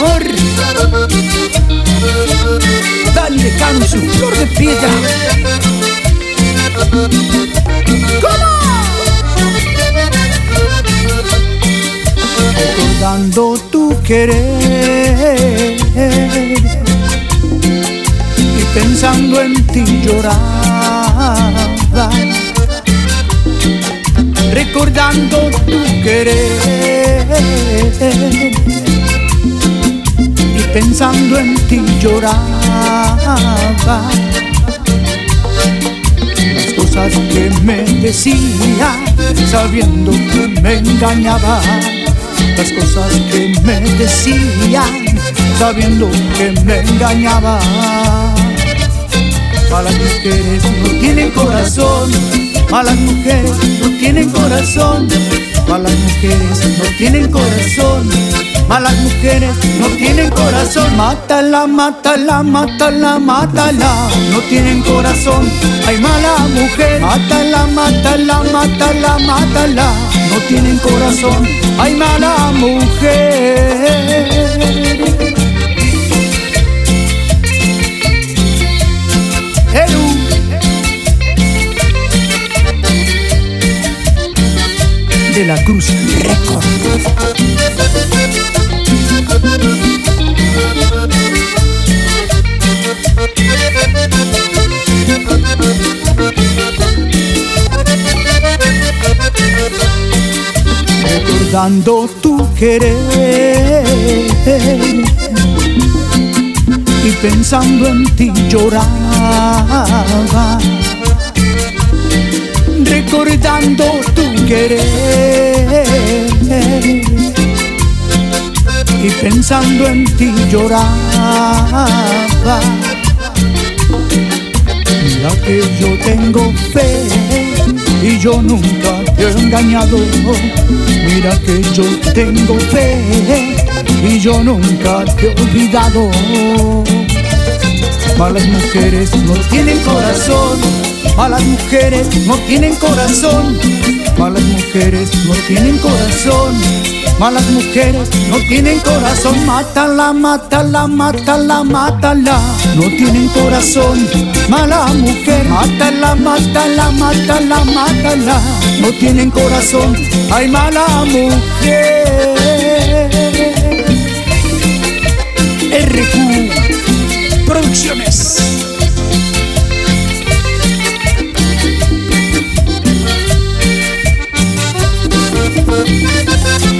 amor. Dani Lejano, su flor de piedra. ¿Cómo? Recordando tu querer y pensando en ti lloraba. Recordando tu querer y pensando en ti lloraba. Las cosas que me decía sabiendo que me engañaba. Las cosas que me decían sabiendo que me engañaba. Malas mujeres no tienen corazón. Malas mujeres no tienen corazón. Malas mujeres no tienen corazón. Malas mujeres no tienen corazón. Mátala, mátala, mátala, mátala. No tienen corazón. Ay, mala mujer. Mátala, mátala, mátala, mátala. No tienen corazón. Ay, mala mujer. De la Cruz Record. Recordando tu querer y pensando en ti lloraba. Recordando tu querer y pensando en ti lloraba. Mira que yo tengo fe y yo nunca te he engañado. Mira que yo tengo fe y yo nunca te he olvidado. Malas mujeres no tienen corazón. Malas mujeres no tienen corazón. Malas mujeres no tienen corazón. Malas mujeres no tienen corazón. Mátala, mátala, mátala, mátala. No tienen corazón. Mala mujer. Mátala, mátala, mátala, mátala. No tienen corazón. Ay, mala mujer. RQ Producciones.